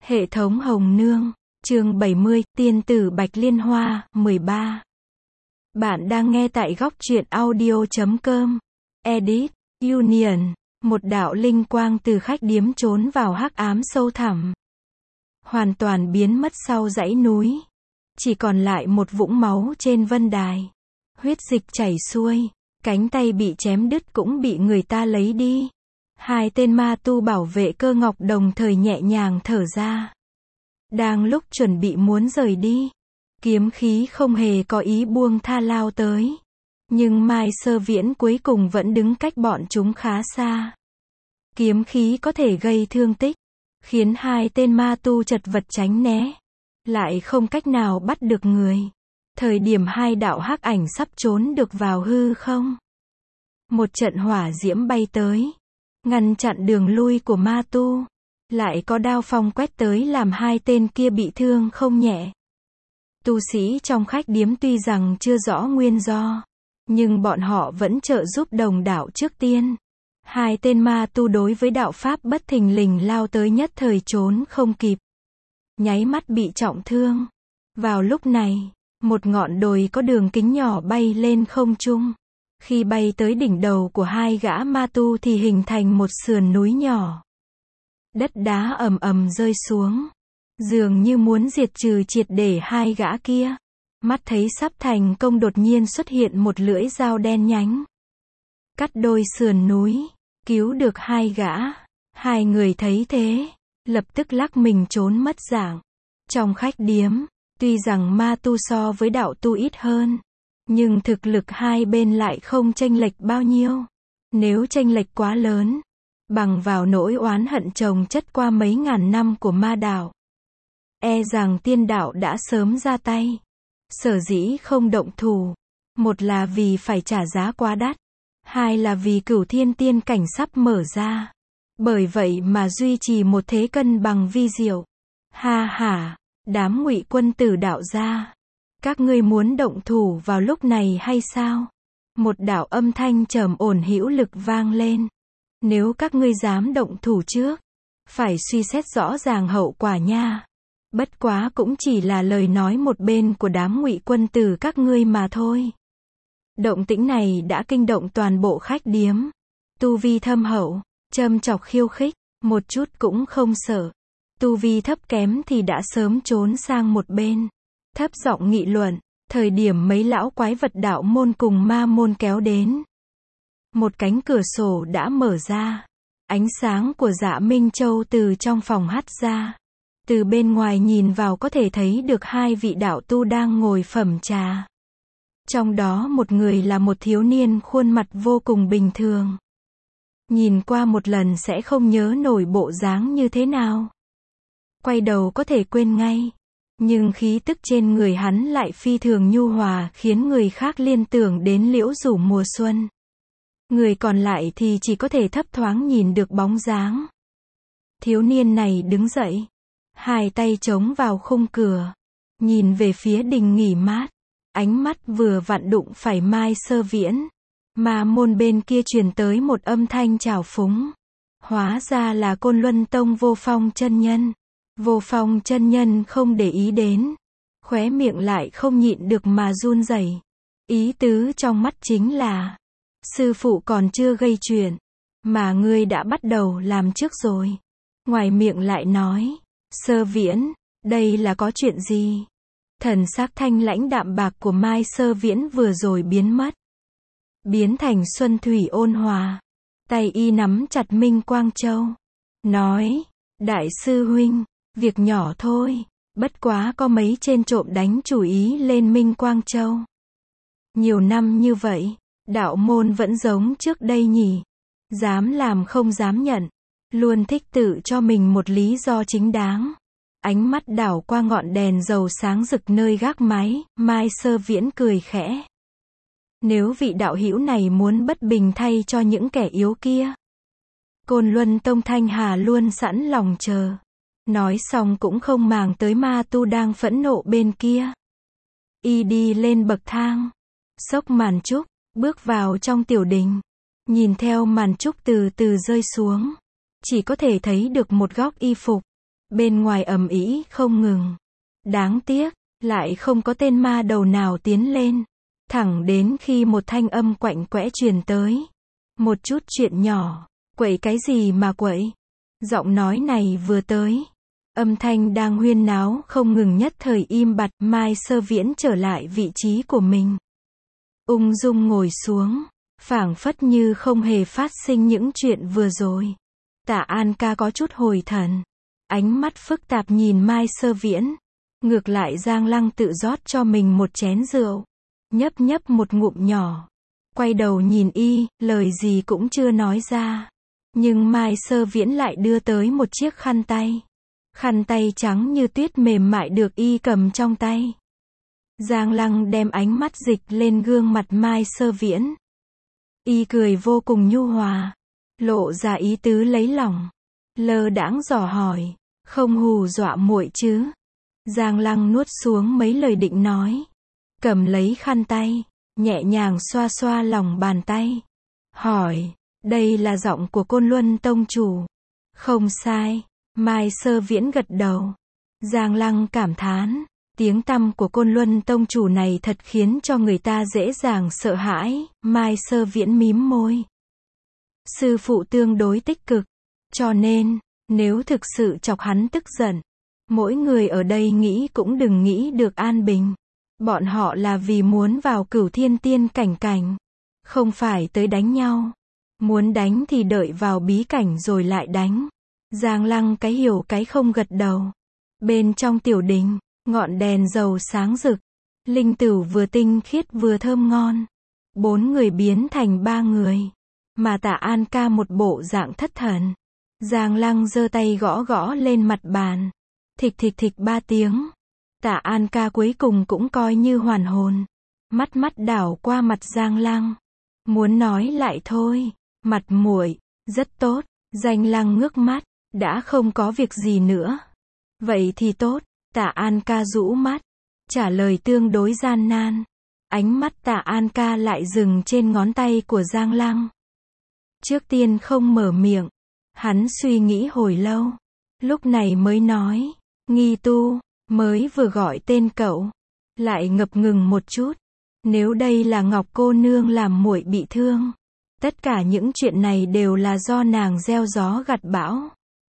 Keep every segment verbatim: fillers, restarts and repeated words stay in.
Hệ thống Hồng Nương, chương bảy mươi, Tiên tử Bạch Liên Hoa, mười ba. Bạn đang nghe tại góc truyện audio chấm com. Edit, Union, một đạo linh quang từ khách điếm trốn vào hắc ám sâu thẳm. Hoàn toàn biến mất sau dãy núi. Chỉ còn lại một vũng máu trên vân đài. Huyết dịch chảy xuôi, cánh tay bị chém đứt cũng bị người ta lấy đi. Hai tên ma tu bảo vệ cơ ngọc đồng thời nhẹ nhàng thở ra. Đang lúc chuẩn bị muốn rời đi, kiếm khí không hề có ý buông tha lao tới. Nhưng Mai Sơ Viễn cuối cùng vẫn đứng cách bọn chúng khá xa. Kiếm khí có thể gây thương tích, khiến hai tên ma tu chật vật tránh né, lại không cách nào bắt được người. Thời điểm hai đạo hắc ảnh sắp trốn được vào hư không, một trận hỏa diễm bay tới, ngăn chặn đường lui của ma tu. Lại có đao phong quét tới làm hai tên kia bị thương không nhẹ. Tu sĩ trong khách điếm tuy rằng chưa rõ nguyên do, nhưng bọn họ vẫn trợ giúp đồng đạo trước tiên. Hai tên ma tu đối với đạo pháp bất thình lình lao tới nhất thời trốn không kịp, nháy mắt bị trọng thương. Vào lúc này, một ngọn đồi có đường kính nhỏ bay lên không trung. Khi bay tới đỉnh đầu của hai gã ma tu thì hình thành một sườn núi nhỏ. Đất đá ầm ầm rơi xuống, dường như muốn diệt trừ triệt để hai gã kia. Mắt thấy sắp thành công đột nhiên xuất hiện một lưỡi dao đen nhánh, cắt đôi sườn núi, cứu được hai gã. Hai người thấy thế, lập tức lắc mình trốn mất dạng. Trong khách điếm, tuy rằng ma tu so với đạo tu ít hơn, nhưng thực lực hai bên lại không chênh lệch bao nhiêu. Nếu chênh lệch quá lớn, bằng vào nỗi oán hận chồng chất qua mấy ngàn năm của ma đạo, e rằng tiên đạo đã sớm ra tay. Sở dĩ không động thủ, một là vì phải trả giá quá đắt, hai là vì cửu thiên tiên cảnh sắp mở ra. Bởi vậy mà duy trì một thế cân bằng vi diệu. Ha ha, đám Ngụy quân tử đạo gia, các ngươi muốn động thủ vào lúc này hay sao? Một đạo âm thanh trầm ổn hữu lực vang lên. Nếu các ngươi dám động thủ trước, phải suy xét rõ ràng hậu quả nha. Bất quá cũng chỉ là lời nói một bên của đám Ngụy quân tử các ngươi mà thôi. Động tĩnh này đã kinh động toàn bộ khách điếm. Tu vi thâm hậu, châm chọc khiêu khích, một chút cũng không sợ. Tu vi thấp kém thì đã sớm trốn sang một bên, thấp giọng nghị luận. Thời điểm mấy lão quái vật đạo môn cùng ma môn kéo đến, một cánh cửa sổ đã mở ra. Ánh sáng của Dạ Minh Châu từ trong phòng hắt ra. Từ bên ngoài nhìn vào có thể thấy được hai vị đạo tu đang ngồi phẩm trà. Trong đó một người là một thiếu niên khuôn mặt vô cùng bình thường. Nhìn qua một lần sẽ không nhớ nổi bộ dáng như thế nào. Quay đầu có thể quên ngay. Nhưng khí tức trên người hắn lại phi thường nhu hòa, khiến người khác liên tưởng đến liễu rủ mùa xuân. Người còn lại thì chỉ có thể thấp thoáng nhìn được bóng dáng. Thiếu niên này đứng dậy, hai tay chống vào khung cửa, nhìn về phía đình nghỉ mát. Ánh mắt vừa vặn đụng phải Mai Sơ Viễn. Ma môn bên kia truyền tới một âm thanh trào phúng. Hóa ra là Côn Luân Tông Vô Phong chân nhân. Vô Phong chân nhân không để ý đến, khóe miệng lại không nhịn được mà run rẩy. Ý tứ trong mắt chính là, sư phụ còn chưa gây chuyện, mà ngươi đã bắt đầu làm trước rồi. Ngoài miệng lại nói, Sơ Viễn, đây là có chuyện gì? Thần sắc thanh lãnh đạm bạc của Mai Sơ Viễn vừa rồi biến mất, biến thành xuân thủy ôn hòa. Tay y nắm chặt Minh Quang Châu, nói, đại sư huynh, việc nhỏ thôi, bất quá có mấy trên trộm đánh chủ ý lên Minh Quang Châu. Nhiều năm như vậy, đạo môn vẫn giống trước đây nhỉ? Dám làm không dám nhận, luôn thích tự cho mình một lý do chính đáng. Ánh mắt đảo qua ngọn đèn dầu sáng rực nơi gác mái, Mai Sơ Viễn cười khẽ. Nếu vị đạo hữu này muốn bất bình thay cho những kẻ yếu kia, Côn Luân Tông Thanh Hà luôn sẵn lòng chờ. Nói xong cũng không màng tới ma tu đang phẫn nộ bên kia. Y đi lên bậc thang, xốc màn trúc, bước vào trong tiểu đình. Nhìn theo màn trúc từ từ rơi xuống, chỉ có thể thấy được một góc y phục. Bên ngoài ầm ĩ không ngừng. Đáng tiếc, lại không có tên ma đầu nào tiến lên. Thẳng đến khi một thanh âm quạnh quẽ truyền tới. Một chút chuyện nhỏ, quậy cái gì mà quậy? Giọng nói này vừa tới. Âm thanh đang huyên náo không ngừng nhất thời im bặt, Mai Sơ Viễn trở lại vị trí của mình. Ung dung ngồi xuống, phảng phất như không hề phát sinh những chuyện vừa rồi. Tạ An ca có chút hồi thần. Ánh mắt phức tạp nhìn Mai Sơ Viễn. Ngược lại Giang Lăng tự rót cho mình một chén rượu. Nhấp nhấp một ngụm nhỏ. Quay đầu nhìn y, lời gì cũng chưa nói ra. Nhưng Mai Sơ Viễn lại đưa tới một chiếc khăn tay. Khăn tay trắng như tuyết mềm mại được y cầm trong tay. Giang Lăng đem ánh mắt dịch lên gương mặt Mai Sơ Viễn. Y cười vô cùng nhu hòa. Lộ ra ý tứ lấy lòng. Lơ đãng dò hỏi. Không hù dọa muội chứ? Giang Lăng nuốt xuống mấy lời định nói. Cầm lấy khăn tay. Nhẹ nhàng xoa xoa lòng bàn tay. Hỏi. Đây là giọng của Côn Luân Tông Chủ. Không sai. Mai Sơ Viễn gật đầu. Giang Lăng cảm thán. Tiếng tăm của Côn Luân Tông Chủ này thật khiến cho người ta dễ dàng sợ hãi. Mai Sơ Viễn mím môi. Sư phụ tương đối tích cực. Cho nên, nếu thực sự chọc hắn tức giận, mỗi người ở đây nghĩ cũng đừng nghĩ được an bình. Bọn họ là vì muốn vào Cửu Thiên Tiên cảnh cảnh. Không phải tới đánh nhau. Muốn đánh thì đợi vào bí cảnh rồi lại đánh. Giang Lăng cái hiểu cái không gật đầu. Bên trong tiểu đình, ngọn đèn dầu sáng rực. Linh tửu vừa tinh khiết vừa thơm ngon. Bốn người biến thành ba người. Mà Tạ An ca một bộ dạng thất thần. Giang Lăng giơ tay gõ gõ lên mặt bàn. Thịch thịch thịch ba tiếng. Tạ An ca cuối cùng cũng coi như hoàn hồn. Mắt mắt đảo qua mặt Giang Lăng. Muốn nói lại thôi. Mặt muội rất tốt. Giang Lăng ngước mắt. Đã không có việc gì nữa. Vậy thì tốt. Tạ An ca rũ mắt. Trả lời tương đối gian nan. Ánh mắt Tạ An ca lại dừng trên ngón tay của Giang Lăng. Trước tiên không mở miệng. Hắn suy nghĩ hồi lâu. Lúc này mới nói. Nghi tu. Mới vừa gọi tên cậu. Lại ngập ngừng một chút. Nếu đây là Ngọc cô nương làm muội bị thương. Tất cả những chuyện này đều là do nàng gieo gió gặt bão.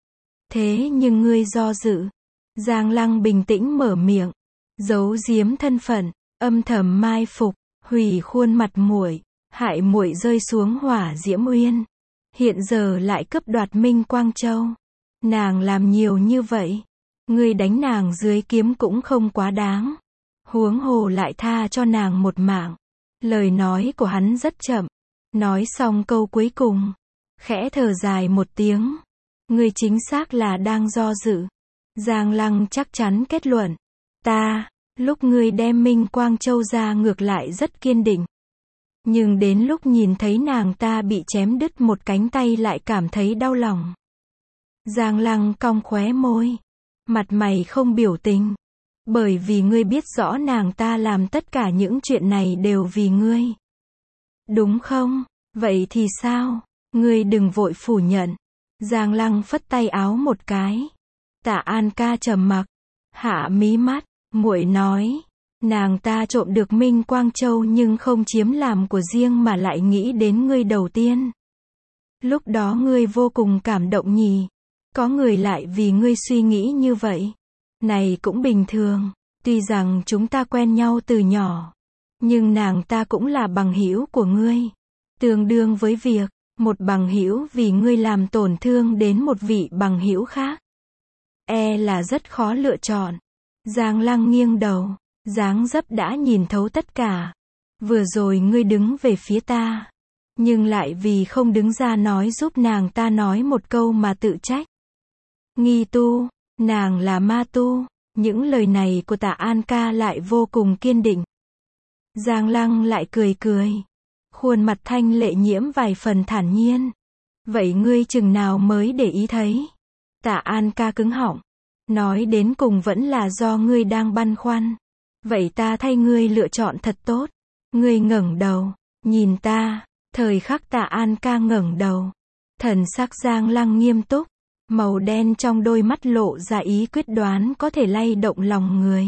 Thế nhưng ngươi do dự. Giang Lăng bình tĩnh mở miệng. Giấu giếm thân phận. Âm thầm mai phục. Hủy khuôn mặt muội. Hại muội rơi xuống hỏa diễm uyên. Hiện giờ lại cướp đoạt Minh Quang Châu. Nàng làm nhiều như vậy. Ngươi đánh nàng dưới kiếm cũng không quá đáng. Huống hồ lại tha cho nàng một mạng. Lời nói của hắn rất chậm. Nói xong câu cuối cùng. Khẽ thở dài một tiếng. Ngươi chính xác là đang do dự. Giang Lăng chắc chắn kết luận. Ta, lúc ngươi đem Minh Quang Châu ra ngược lại rất kiên định. Nhưng đến lúc nhìn thấy nàng ta bị chém đứt một cánh tay lại cảm thấy đau lòng. Giang Lăng cong khóe môi. Mặt mày không biểu tình. Bởi vì ngươi biết rõ nàng ta làm tất cả những chuyện này đều vì ngươi. Đúng không? Vậy thì sao? Ngươi đừng vội phủ nhận. Giang Lăng phất tay áo một cái. Tạ An ca trầm mặc. Hạ mí mắt. Muội nói. Nàng ta trộm được Minh Quang Châu nhưng không chiếm làm của riêng mà lại nghĩ đến ngươi đầu tiên. Lúc đó ngươi vô cùng cảm động nhỉ. Có người lại vì ngươi suy nghĩ như vậy. Này cũng bình thường. Tuy rằng chúng ta quen nhau từ nhỏ. Nhưng nàng ta cũng là bằng hữu của ngươi. Tương đương với việc, một bằng hữu vì ngươi làm tổn thương đến một vị bằng hữu khác. E là rất khó lựa chọn. Giang Lăng nghiêng đầu. Dáng dấp đã nhìn thấu tất cả. Vừa rồi ngươi đứng về phía ta. Nhưng lại vì không đứng ra nói giúp nàng ta nói một câu mà tự trách. Nghi tu, nàng là ma tu. Những lời này của Tạ An ca lại vô cùng kiên định. Giang Lăng lại cười cười. Khuôn mặt thanh lệ nhiễm vài phần thản nhiên. Vậy ngươi chừng nào mới để ý thấy? Tạ An ca cứng họng. Nói đến cùng vẫn là do ngươi đang băn khoăn. Vậy ta thay ngươi lựa chọn thật tốt. Ngươi ngẩng đầu, nhìn ta. Thời khắc Tạ An ca ngẩng đầu. Thần sắc Giang Lăng nghiêm túc. Màu đen trong đôi mắt lộ ra ý quyết đoán có thể lay động lòng người.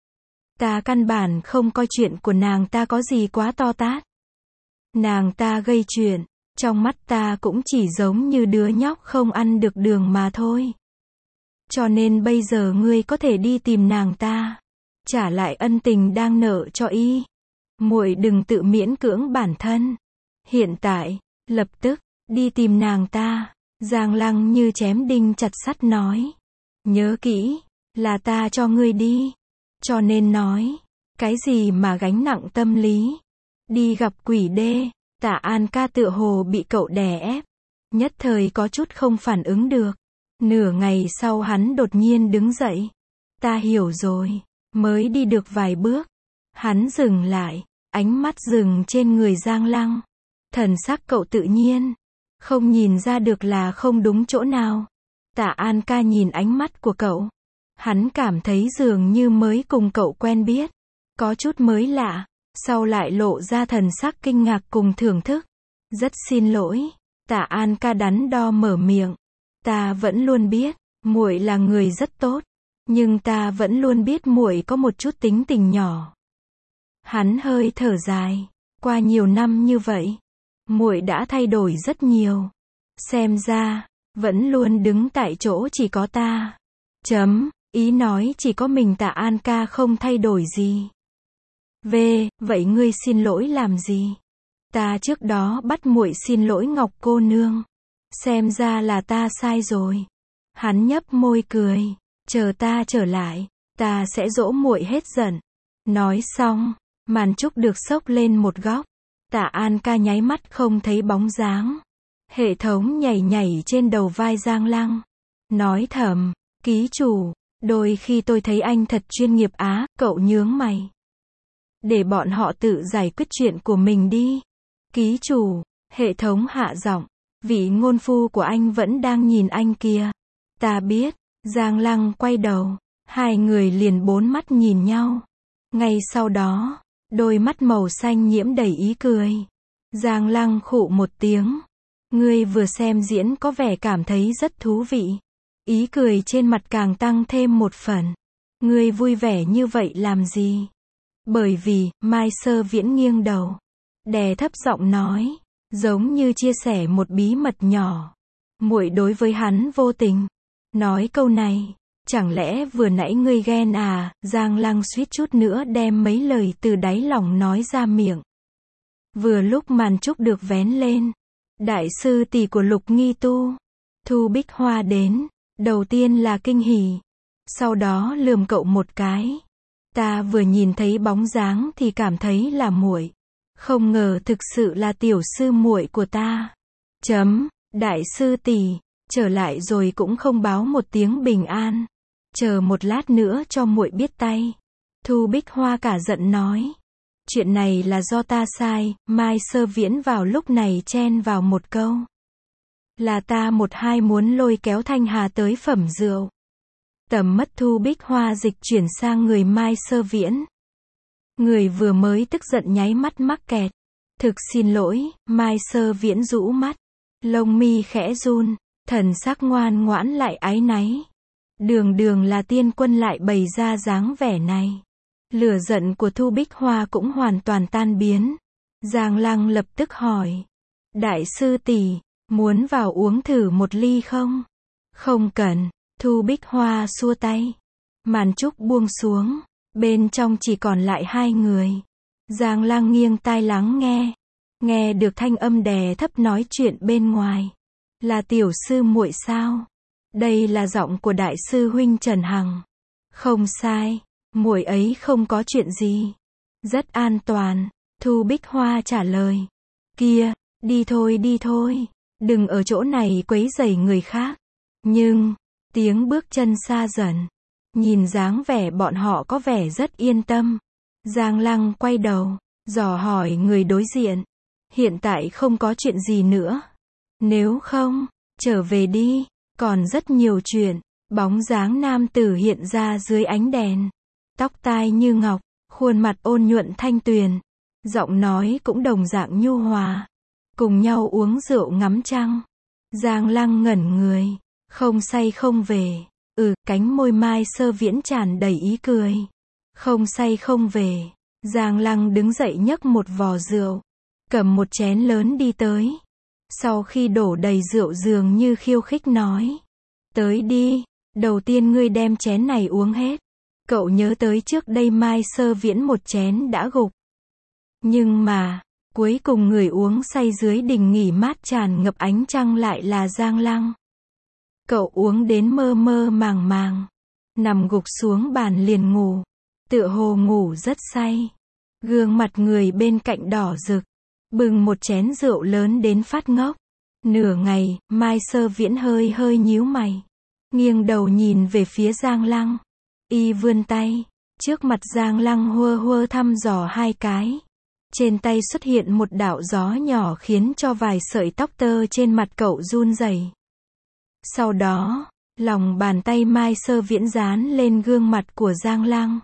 Ta căn bản không coi chuyện của nàng ta có gì quá to tát. Nàng ta gây chuyện, trong mắt ta cũng chỉ giống như đứa nhóc không ăn được đường mà thôi. Cho nên bây giờ ngươi có thể đi tìm nàng ta, trả lại ân tình đang nợ cho y. Muội đừng tự miễn cưỡng bản thân. Hiện tại, lập tức, đi tìm nàng ta. Giang Lăng như chém đinh chặt sắt nói. Nhớ kỹ, là ta cho ngươi đi. Cho nên nói, cái gì mà gánh nặng tâm lý. Đi gặp quỷ đê, Tạ An ca tựa hồ bị cậu đè ép. Nhất thời có chút không phản ứng được. Nửa ngày sau hắn đột nhiên đứng dậy. Ta hiểu rồi, mới đi được vài bước. Hắn dừng lại, ánh mắt dừng trên người Giang Lăng. Thần sắc cậu tự nhiên, không nhìn ra được là không đúng chỗ nào. Tạ An ca nhìn ánh mắt của cậu. Hắn cảm thấy dường như mới cùng cậu quen biết. Có chút mới lạ, sau lại lộ ra thần sắc kinh ngạc cùng thưởng thức. Rất xin lỗi, Tạ An ca đắn đo mở miệng. Ta vẫn luôn biết, muội là người rất tốt. Nhưng ta vẫn luôn biết muội có một chút tính tình nhỏ. Hắn hơi thở dài. Qua nhiều năm như vậy, muội đã thay đổi rất nhiều. Xem ra, vẫn luôn đứng tại chỗ chỉ có ta. Chấm, ý nói chỉ có mình Tạ An ca không thay đổi gì. V, vậy ngươi xin lỗi làm gì? Ta trước đó bắt muội xin lỗi Ngọc cô nương. Xem ra là ta sai rồi. Hắn nhấp môi cười. Chờ ta trở lại, ta sẽ dỗ muội hết giận. Nói xong, màn trúc được xốc lên một góc. Tạ An ca nháy mắt không thấy bóng dáng. Hệ thống nhảy nhảy trên đầu vai Giang Lăng. Nói thầm, ký chủ, đôi khi tôi thấy anh thật chuyên nghiệp á, cậu nhướng mày. Để bọn họ tự giải quyết chuyện của mình đi. Ký chủ, hệ thống hạ giọng, vị ngôn phu của anh vẫn đang nhìn anh kia. Ta biết. Giang Lăng quay đầu, hai người liền bốn mắt nhìn nhau. Ngay sau đó, đôi mắt màu xanh nhiễm đầy ý cười. Giang Lăng khụ một tiếng. Ngươi vừa xem diễn có vẻ cảm thấy rất thú vị. Ý cười trên mặt càng tăng thêm một phần. Ngươi vui vẻ như vậy làm gì? Bởi vì, Mai Sơ Viễn nghiêng đầu. Đè thấp giọng nói, giống như chia sẻ một bí mật nhỏ. Muội đối với hắn vô tình. Nói câu này, chẳng lẽ vừa nãy ngươi ghen à? Giang Lăng suýt chút nữa đem mấy lời từ đáy lòng nói ra miệng. Vừa lúc màn trúc được vén lên, đại sư tỷ của Lục Nghi Tu, Thu Bích Hoa đến, đầu tiên là kinh hỉ, sau đó lườm cậu một cái. Ta vừa nhìn thấy bóng dáng thì cảm thấy là muội, không ngờ thực sự là tiểu sư muội của ta. Chấm, đại sư tỷ trở lại rồi cũng không báo một tiếng bình an. Chờ một lát nữa cho muội biết tay. Thu Bích Hoa cả giận nói. Chuyện này là do ta sai. Mai Sơ Viễn vào lúc này chen vào một câu. Là ta một hai muốn lôi kéo Thanh Hà tới phẩm rượu. Tầm mắt Thu Bích Hoa dịch chuyển sang người Mai Sơ Viễn. Người vừa mới tức giận nháy mắt mắc kẹt. Thực xin lỗi. Mai Sơ Viễn rũ mắt. Lông mi khẽ run. Thần sắc ngoan ngoãn lại áy náy. Đường đường là tiên quân lại bày ra dáng vẻ này. Lửa giận của Thu Bích Hoa cũng hoàn toàn tan biến. Giang Lăng lập tức hỏi. Đại sư tỷ, muốn vào uống thử một ly không? Không cần. Thu Bích Hoa xua tay. Màn trúc buông xuống. Bên trong chỉ còn lại hai người. Giang Lăng nghiêng tai lắng nghe. Nghe được thanh âm đè thấp nói chuyện bên ngoài. Là tiểu sư muội sao? Đây là giọng của đại sư huynh Trần Hằng. Không sai, muội ấy không có chuyện gì. Rất an toàn, Thu Bích Hoa trả lời. Kia, đi thôi đi thôi, đừng ở chỗ này quấy rầy người khác. Nhưng, tiếng bước chân xa dần. Nhìn dáng vẻ bọn họ có vẻ rất yên tâm. Giang Lăng quay đầu, dò hỏi người đối diện. Hiện tại không có chuyện gì nữa. Nếu không, trở về đi, còn rất nhiều chuyện. Bóng dáng nam tử hiện ra dưới ánh đèn. Tóc tai như ngọc, khuôn mặt ôn nhuận thanh tuyền. Giọng nói cũng đồng dạng nhu hòa. Cùng nhau uống rượu ngắm trăng. Giang Lăng ngẩn người. Không say không về. Ừ, cánh môi Mai Sơ Viễn tràn đầy ý cười. Không say không về. Giang Lăng đứng dậy nhấc một vò rượu. Cầm một chén lớn đi tới. Sau khi đổ đầy rượu dường như khiêu khích nói. Tới đi, đầu tiên ngươi đem chén này uống hết. Cậu nhớ tới trước đây Mai Sơ Viễn một chén đã gục. Nhưng mà, cuối cùng người uống say dưới đình nghỉ mát tràn ngập ánh trăng lại là Giang Lăng. Cậu uống đến mơ mơ màng màng. Nằm gục xuống bàn liền ngủ. Tựa hồ ngủ rất say. Gương mặt người bên cạnh đỏ rực. Bưng một chén rượu lớn đến phát ngốc. Nửa ngày, Mai Sơ Viễn hơi hơi nhíu mày. Nghiêng đầu nhìn về phía Giang Lăng. Y vươn tay. Trước mặt Giang Lăng hua hua thăm dò hai cái. Trên tay xuất hiện một đạo gió nhỏ khiến cho vài sợi tóc tơ trên mặt cậu run rẩy. Sau đó, lòng bàn tay Mai Sơ Viễn dán lên gương mặt của Giang Lăng.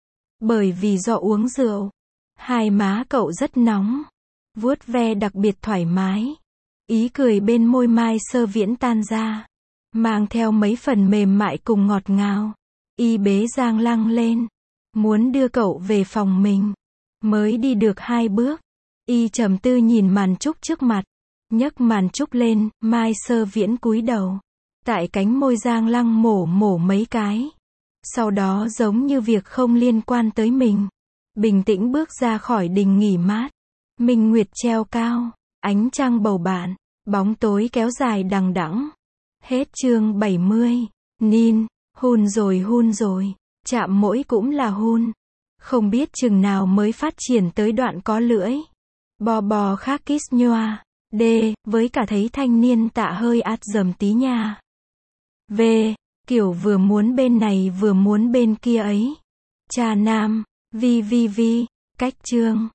Bởi vì do uống rượu, hai má cậu rất nóng. Vuốt ve đặc biệt thoải mái. Ý cười bên môi Mai Sơ Viễn tan ra. Mang theo mấy phần mềm mại cùng ngọt ngào. Y bế Giang Lăng lên. Muốn đưa cậu về phòng mình. Mới đi được hai bước. Y trầm tư nhìn màn trúc trước mặt. Nhấc màn trúc lên, Mai Sơ Viễn cúi đầu. Tại cánh môi Giang Lăng mổ mổ mấy cái. Sau đó giống như việc không liên quan tới mình. Bình tĩnh bước ra khỏi đình nghỉ mát. Minh nguyệt treo cao. Ánh trăng bầu bạn. Bóng tối kéo dài đằng đẵng. Hết chương bảy mươi. Nin, hun rồi hun rồi. Chạm mỗi cũng là hun. Không biết chừng nào mới phát triển tới đoạn có lưỡi. Bò bò khác kiss nhoa. D, với cả thấy thanh niên tạ hơi át dầm tí nha. V, kiểu vừa muốn bên này vừa muốn bên kia ấy. Cha nam, vi vi vi, cách chương.